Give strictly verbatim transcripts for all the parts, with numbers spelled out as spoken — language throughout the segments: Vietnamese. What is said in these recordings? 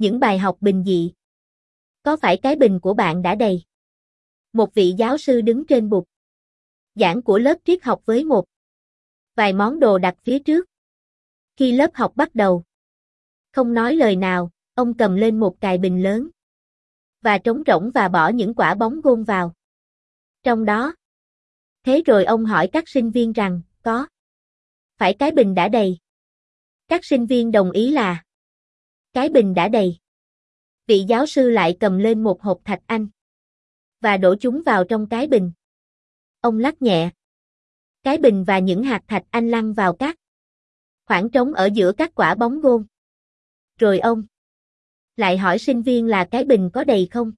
Những bài học bình dị. Có phải cái bình của bạn đã đầy? Một vị giáo sư đứng trên bục giảng của lớp triết học với một vài món đồ đặt phía trước. Khi lớp học bắt đầu, không nói lời nào, ông cầm lên một cài bình lớn và trống rỗng và bỏ những quả bóng gôn vào trong đó. Thế rồi ông hỏi các sinh viên rằng, có phải cái bình đã đầy? Các sinh viên đồng ý là cái bình đã đầy. Vị giáo sư lại cầm lên một hộp thạch anh và đổ chúng vào trong cái bình. Ông lắc nhẹ cái bình và những hạt thạch anh lăn vào các khoảng trống ở giữa các quả bóng gôn. Rồi ông lại hỏi sinh viên là cái bình có đầy không?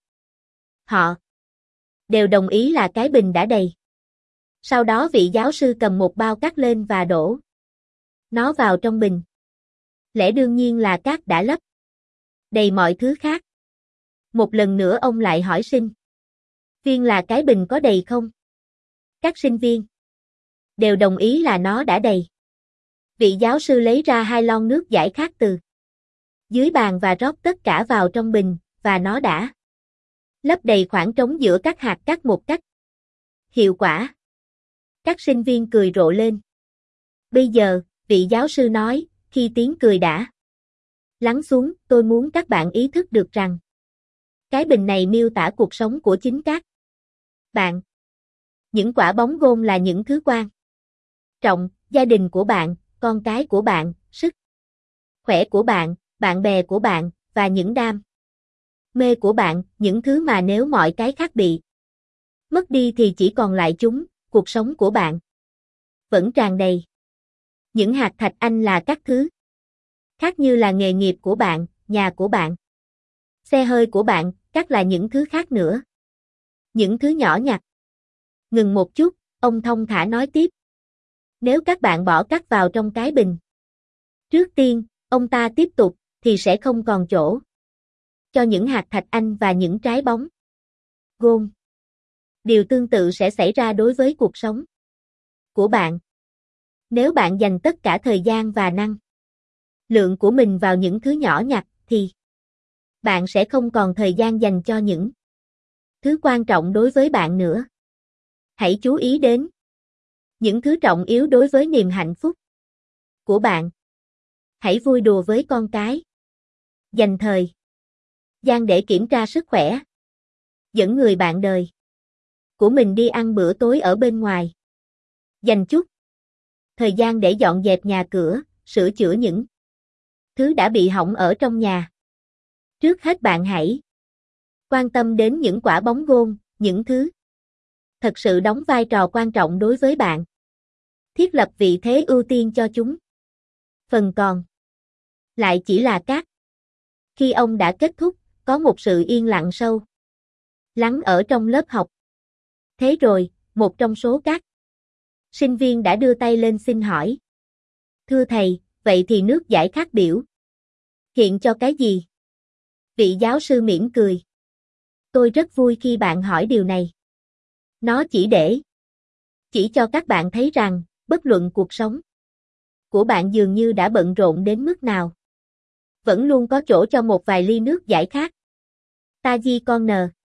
Họ đều đồng ý là cái bình đã đầy. Sau đó vị giáo sư cầm một bao cát lên và đổ nó vào trong bình. Lẽ đương nhiên là cát đã lấp đầy mọi thứ khác. Một lần nữa ông lại hỏi sinh viên là cái bình có đầy không? Các sinh viên đều đồng ý là nó đã đầy. Vị giáo sư lấy ra hai lon nước giải khát từ dưới bàn và rót tất cả vào trong bình, và nó đã lấp đầy khoảng trống giữa các hạt cát một cách hiệu quả. Các sinh viên cười rộ lên. Bây giờ, vị giáo sư nói, khi tiếng cười đã lắng xuống, tôi muốn các bạn ý thức được rằng cái bình này miêu tả cuộc sống của chính các bạn. Những quả bóng gôn là những thứ quan trọng, gia đình của bạn, con cái của bạn, sức khỏe của bạn, bạn bè của bạn, và những đam mê của bạn, những thứ mà nếu mọi cái khác bị mất đi thì chỉ còn lại chúng, cuộc sống của bạn vẫn tràn đầy. Những hạt thạch anh là các thứ khác như là nghề nghiệp của bạn, nhà của bạn, xe hơi của bạn, các là những thứ khác nữa. Những thứ nhỏ nhặt. Ngừng một chút, ông thong thả nói tiếp. Nếu các bạn bỏ cát vào trong cái bình trước tiên, ông ta tiếp tục, thì sẽ không còn chỗ cho những hạt thạch anh và những trái bóng gôn. Điều tương tự sẽ xảy ra đối với cuộc sống của bạn. Nếu bạn dành tất cả thời gian và năng lượng của mình vào những thứ nhỏ nhặt, thì bạn sẽ không còn thời gian dành cho những thứ quan trọng đối với bạn nữa. Hãy chú ý đến những thứ trọng yếu đối với niềm hạnh phúc của bạn. Hãy vui đùa với con cái. Dành thời gian để kiểm tra sức khỏe. Dẫn người bạn đời của mình đi ăn bữa tối ở bên ngoài. Dành chút thời gian để dọn dẹp nhà cửa, sửa chữa những thứ đã bị hỏng ở trong nhà. Trước hết bạn hãy quan tâm đến những quả bóng gôn, những thứ thật sự đóng vai trò quan trọng đối với bạn. Thiết lập vị thế ưu tiên cho chúng. Phần còn lại chỉ là cát. Khi ông đã kết thúc, có một sự yên lặng sâu lắng ở trong lớp học. Thế rồi, một trong số các sinh viên đã đưa tay lên xin hỏi. Thưa thầy, vậy thì nước giải khát biểu hiện cho cái gì? Vị giáo sư mỉm cười. Tôi rất vui khi bạn hỏi điều này. Nó chỉ để chỉ cho các bạn thấy rằng, bất luận cuộc sống của bạn dường như đã bận rộn đến mức nào, vẫn luôn có chỗ cho một vài ly nước giải khát. Taji Conner